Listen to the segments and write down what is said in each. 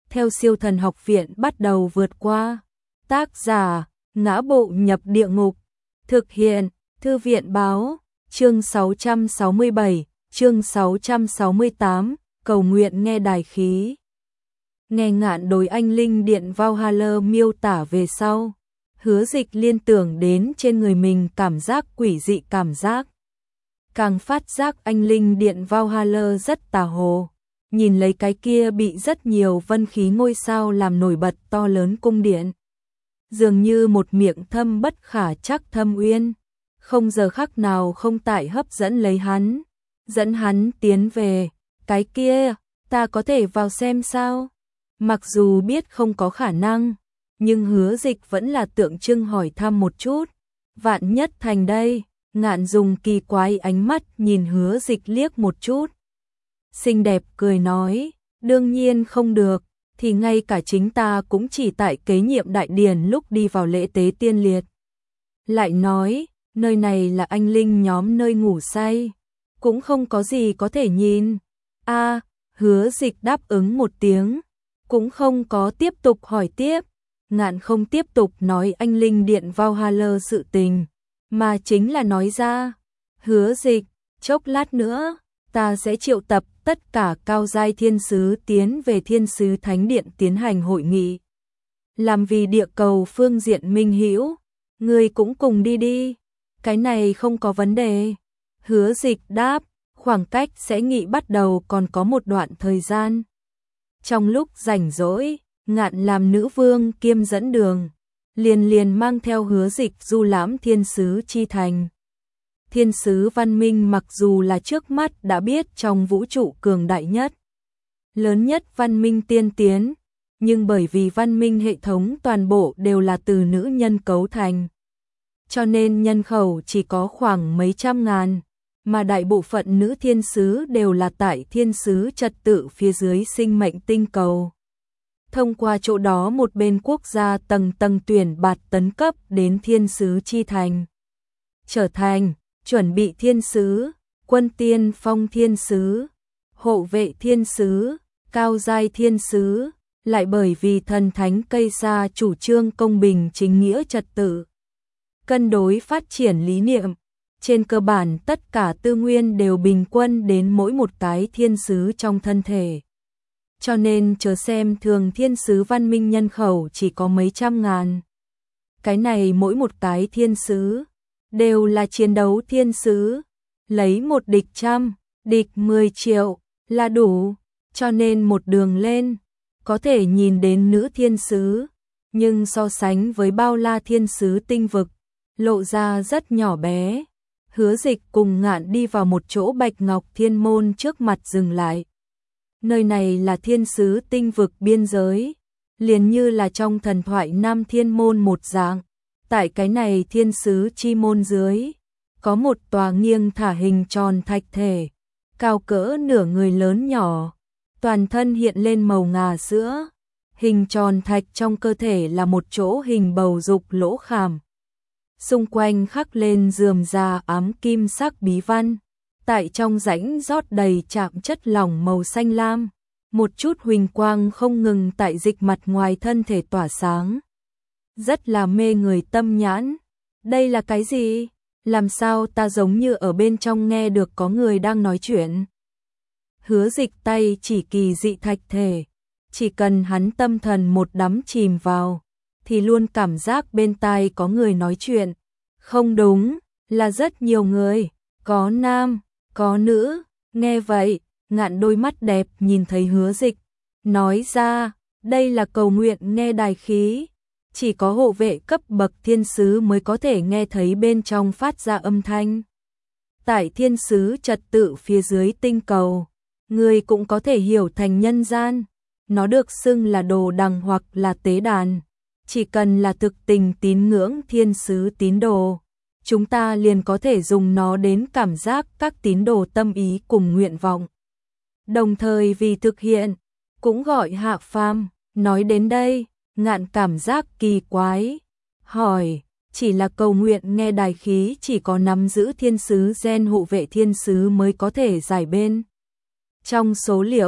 theo Siêu Thần Học Viện bắt đầu vượt qua. Tác giả: Ngã Bộ Nhập Địa Ngục. Thực hiện: Thư viện báo. Chương 667, chương 668, cầu nguyện nghe đài khí. Nghe Ngạn đối anh linh điện Valhalla miêu tả về sau, Hứa Dịch liên tưởng đến trên người mình cảm giác quỷ dị cảm giác. Càng phát giác anh linh điện Valhalla rất tà hồ, nhìn lấy cái kia bị rất nhiều vân khí ngôi sao làm nổi bật to lớn cung điện. Dường như một miệng thâm bất khả trắc thâm uyên, không giờ khắc nào không tại hấp dẫn lấy hắn, dẫn hắn tiến về. Cái kia, ta có thể vào xem sao? Mặc dù biết không có khả năng, nhưng Hứa Dịch vẫn là tượng trưng hỏi thăm một chút. Vạn nhất thành đây. Ngạn dùng kỳ quái ánh mắt nhìn Hứa Dịch liếc một chút. Xinh đẹp cười nói, đương nhiên không được, thì ngay cả chính ta cũng chỉ tại kế nhiệm đại điển lúc đi vào lễ tế tiên liệt. Lại nói, nơi này là anh linh nhóm nơi ngủ say, cũng không có gì có thể nhìn. Hứa Dịch đáp ứng một tiếng, cũng không có tiếp tục hỏi tiếp. Ngạn không tiếp tục nói anh linh điện Valhalla sự tình, mà chính là nói ra, Hứa Dịch, chốc lát nữa, ta sẽ triệu tập tất cả cao giai thiên sứ tiến về Thiên Sứ Thánh Điện tiến hành hội nghị. Làm vì địa cầu phương diện minh hữu, người cũng cùng đi đi, cái này không có vấn đề. Hứa Dịch đáp, khoảng cách sẽ nghị bắt đầu còn có một đoạn thời gian. Trong lúc rảnh rỗi, Ngạn làm nữ vương kiêm dẫn đường, liền mang theo Hứa Dịch du lãm thiên sứ chi thành. Thiên sứ văn minh mặc dù là trước mắt đã biết trong vũ trụ cường đại nhất, lớn nhất văn minh tiên tiến, nhưng bởi vì văn minh hệ thống toàn bộ đều là từ nữ nhân cấu thành, cho nên nhân khẩu chỉ có khoảng mấy trăm ngàn, mà đại bộ phận nữ thiên sứ đều là tại thiên sứ trật tự phía dưới sinh mệnh tinh cầu. Thông qua chỗ đó một bên quốc gia tầng tuyển bạt tấn cấp đến thiên sứ chi thành, trở thành chuẩn bị thiên sứ, quân tiên phong thiên sứ, hộ vệ thiên sứ, cao giai thiên sứ, lại bởi vì thần thánh cây sa chủ trương công bình chính nghĩa trật tự, cân đối phát triển lý niệm, trên cơ bản tất cả tư nguyên đều bình quân đến mỗi một cái thiên sứ trong thân thể. Cho nên chớ xem thường thiên sứ văn minh nhân khẩu chỉ có mấy trăm ngàn. Cái này mỗi một cái thiên sứ đều là chiến đấu thiên sứ, lấy một địch trăm, địch 10 triệu là đủ, cho nên một đường lên có thể nhìn đến nữ thiên sứ, nhưng so sánh với bao la thiên sứ tinh vực, lộ ra rất nhỏ bé. Hứa Dịch cùng Ngạn đi vào một chỗ bạch ngọc thiên môn trước mặt dừng lại. Nơi này là thiên sứ tinh vực biên giới, liền như là trong thần thoại Nam Thiên Môn một dạng. Tại cái này thiên sứ chi môn dưới, có một tòa nghiêng thả hình tròn thạch thể, cao cỡ nửa người lớn nhỏ, toàn thân hiện lên màu ngà sữa. Hình tròn thạch trong cơ thể là một chỗ hình bầu dục lỗ khảm. Xung quanh khắc lên rườm rà ám kim sắc bí văn. Tại trong rãnh rót đầy chạm chất lỏng màu xanh lam, một chút huỳnh quang không ngừng tại dịch mặt ngoài thân thể tỏa sáng. Rất là mê người tâm nhãn. Đây là cái gì? Làm sao ta giống như ở bên trong nghe được có người đang nói chuyện? Hứa Dịch tay chỉ kỳ dị thạch thể, chỉ cần hắn tâm thần một đắm chìm vào, thì luôn cảm giác bên tai có người nói chuyện. Không đúng, là rất nhiều người, có nam, có nữ. Nghe vậy, Ngạn đôi mắt đẹp nhìn thấy Hứa Dịch, nói ra, đây là cầu nguyện nghe đài khí, chỉ có hộ vệ cấp bậc thiên sứ mới có thể nghe thấy bên trong phát ra âm thanh. Tại thiên sứ trật tự phía dưới tinh cầu, người cũng có thể hiểu thành nhân gian, nó được xưng là đồ đằng hoặc là tế đàn, chỉ cần là thực tình tín ngưỡng thiên sứ tín đồ, chúng ta liền có thể dùng nó đến cảm giác các tín đồ tâm ý cùng nguyện vọng. Đồng thời vì thực hiện, cũng gọi hạ phàm. Nói đến đây, Ngạn cảm giác kỳ quái, hỏi, chỉ là cầu nguyện nghe đài khí chỉ có nắm giữ thiên sứ gen hộ vệ thiên sứ mới có thể giải bên. Trong số liệu,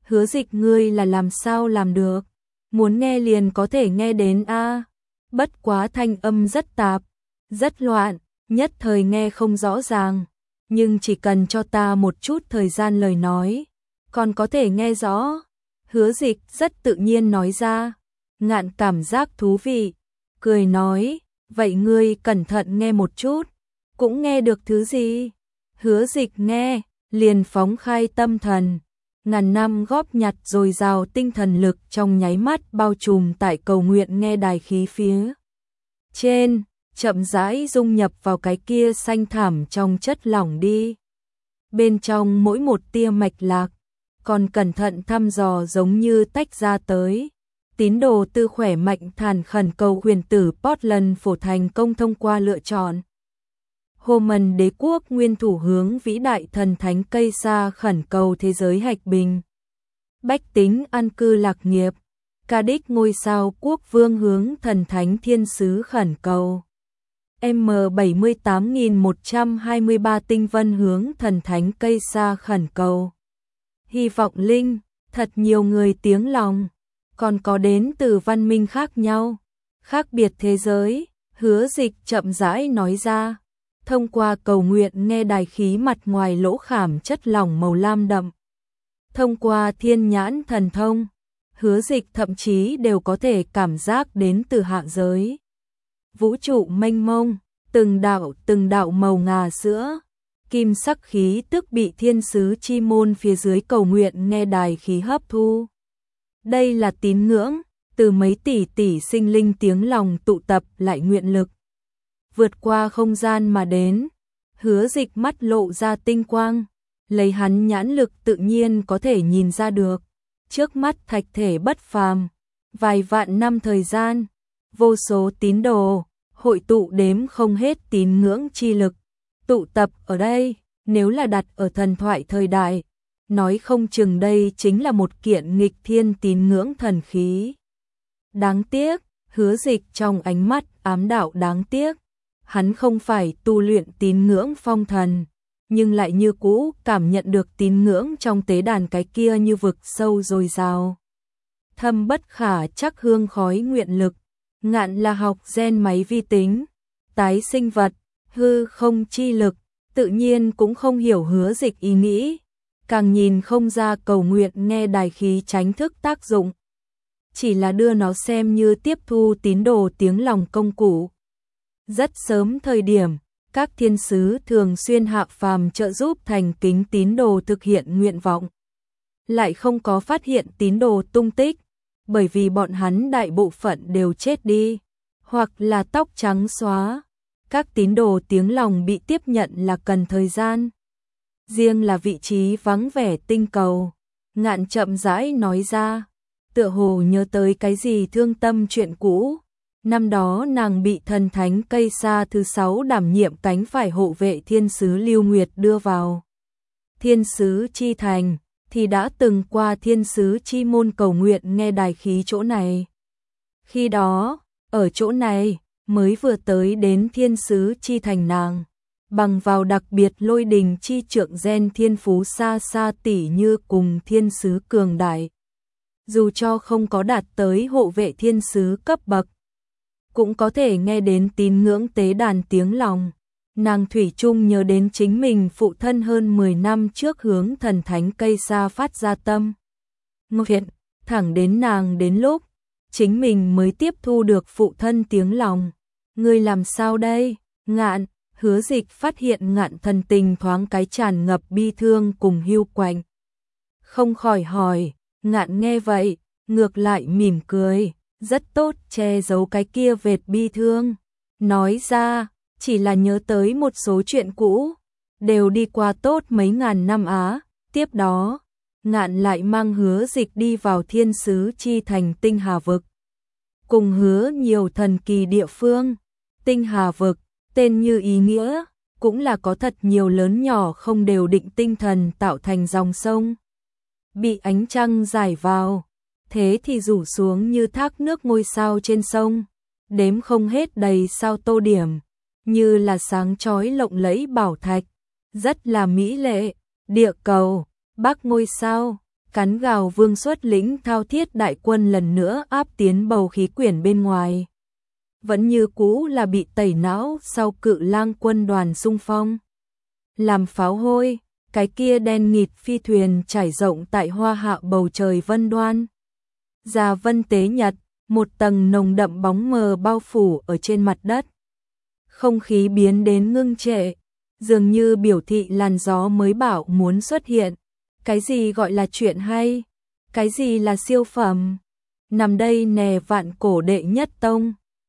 Hứa Dịch ngươi là làm sao làm được? Muốn nghe liền có thể nghe đến a. Bất quá thanh âm rất tạp, rất loạn, nhất thời nghe không rõ ràng, nhưng chỉ cần cho ta một chút thời gian lời nói, còn có thể nghe rõ. Hứa Dịch rất tự nhiên nói ra. Ngạn cảm giác thú vị, cười nói, vậy ngươi cẩn thận nghe một chút, cũng nghe được thứ gì? Hứa Dịch nghe, liền phóng khai tâm thần, ngàn năm góp nhặt dồi dào tinh thần lực trong nháy mắt bao trùm tại cầu nguyện nghe đài khí phía trên, chậm rãi dung nhập vào cái kia xanh thảm trong chất lỏng đi. Bên trong mỗi một tia mạch lạc, còn cẩn thận thăm dò giống như tách ra tới. Tín đồ tư khỏe mạnh thản khẩn cầu huyền tử Portland phổ thành công thông qua lựa chọn. Hồ Mần đế quốc nguyên thủ hướng vĩ đại thần thánh cây sa khẩn cầu thế giới hạch bình. Bách tính an cư lạc nghiệp. Ca đích ngôi sao quốc vương hướng thần thánh thiên sứ khẩn cầu. M78123 tinh vân hướng thần thánh cây sa khẩn cầu. Hy vọng linh, thật nhiều người tiếng lòng. Còn có đến từ văn minh khác nhau, khác biệt thế giới. Hứa Dịch chậm rãi nói ra. Thông qua cầu nguyện nghe đài khí mặt ngoài lỗ khảm chất lỏng màu lam đậm. Thông qua thiên nhãn thần thông, Hứa Dịch thậm chí đều có thể cảm giác đến từ hạ giới. Vũ trụ mênh mông, từng đạo màu ngà sữa, kim sắc khí tức bị thiên sứ chi môn phía dưới cầu nguyện nghe đài khí hấp thu. Đây là tín ngưỡng, từ mấy tỷ sinh linh tiếng lòng tụ tập lại nguyện lực. Vượt qua không gian mà đến, Hứa Dịch mắt lộ ra tinh quang, lấy hắn nhãn lực tự nhiên có thể nhìn ra được. Trước mắt thạch thể bất phàm, vài vạn năm thời gian, vô số tín đồ, hội tụ đếm không hết tín ngưỡng chi lực, tụ tập ở đây, nếu là đặt ở thần thoại thời đại, nói không chừng đây chính là một kiện nghịch thiên tín ngưỡng thần khí. Đáng tiếc, Hứa Dịch trong ánh mắt ám đạo đáng tiếc, hắn không phải tu luyện tín ngưỡng phong thần, nhưng lại như cũ cảm nhận được tín ngưỡng trong tế đàn cái kia như vực sâu dồi dào. Thâm bất khả chắc hương khói nguyện lực, Ngạn là học gen máy vi tính, tái sinh vật, hư không chi lực, tự nhiên cũng không hiểu Hứa Dịch ý nghĩ, càng nhìn không ra cầu nguyện nghe đài khí tránh thức tác dụng. Chỉ là đưa nó xem như tiếp thu tín đồ tiếng lòng công cụ. Rất sớm thời điểm, các thiên sứ thường xuyên hạ phàm trợ giúp thành kính tín đồ thực hiện nguyện vọng. Lại không có phát hiện tín đồ tung tích, bởi vì bọn hắn đại bộ phận đều chết đi, hoặc là tóc trắng xóa. Các tín đồ tiếng lòng bị tiếp nhận là cần thời gian. Riêng là vị trí vắng vẻ tinh cầu, Ngạn chậm rãi nói ra, tựa hồ nhớ tới cái gì thương tâm chuyện cũ. Năm đó nàng bị thần thánh cây sa thứ 6 đảm nhiệm cánh phải hộ vệ thiên sứ Lưu Nguyệt đưa vào thiên sứ chi thành, thì đã từng qua thiên sứ chi môn cầu nguyện nghe đài khí chỗ này. Khi đó, ở chỗ này, mới vừa tới đến thiên sứ chi thành nàng, bằng vào đặc biệt lôi đình chi trượng gen thiên phú xa xa tỷ như cùng thiên sứ cường đại. Dù cho không có đạt tới hộ vệ thiên sứ cấp bậc, cũng có thể nghe đến tín ngưỡng tế đàn tiếng lòng. Nàng thủy chung nhớ đến chính mình phụ thân hơn 10 năm trước hướng thần thánh cây sa phát ra tâm nguyện, thẳng đến nàng đến lúc chính mình mới tiếp thu được phụ thân tiếng lòng. Ngươi làm sao đây? Ngạn, Hứa Dịch phát hiện Ngạn thần tình thoáng cái tràn ngập bi thương cùng hiu quạnh. Không khỏi hỏi, Ngạn nghe vậy, ngược lại mỉm cười, rất tốt che giấu cái kia vệt bi thương. Nói ra, chỉ là nhớ tới một số chuyện cũ, đều đi qua tốt mấy ngàn năm á. Tiếp đó, Ngạn lại mang Hứa Dịch đi vào thiên sứ chi thành tinh hà vực. Cùng hứa nhiều thần kỳ địa phương, tinh hà vực, tên như ý nghĩa, cũng là có thật nhiều lớn nhỏ không đều định tinh thần tạo thành dòng sông. Bị ánh trăng rải vào, thế thì rủ xuống như thác nước ngôi sao trên sông, đếm không hết đầy sao tô điểm, như là sáng chói lộng lẫy bảo thạch, rất là mỹ lệ. Địa cầu, bắc ngôi sao, Cắn gào vương xuất lĩnh thao thiết đại quân lần nữa áp tiến bầu khí quyển bên ngoài. Vẫn như cũ là bị tẩy não sau Cự Lang quân đoàn xung phong. Làm pháo hôi, cái kia đen nghịt phi thuyền trải rộng tại hoa hạ bầu trời vân đoan. Già vân tế nhật, một tầng nồng đậm bóng mờ bao phủ ở trên mặt đất. Không khí biến đến ngưng trệ, dường như biểu thị làn gió mới bảo muốn xuất hiện. Cái gì gọi là chuyện hay? Cái gì là siêu phẩm? Nằm đây nè vạn cổ đệ nhất tông,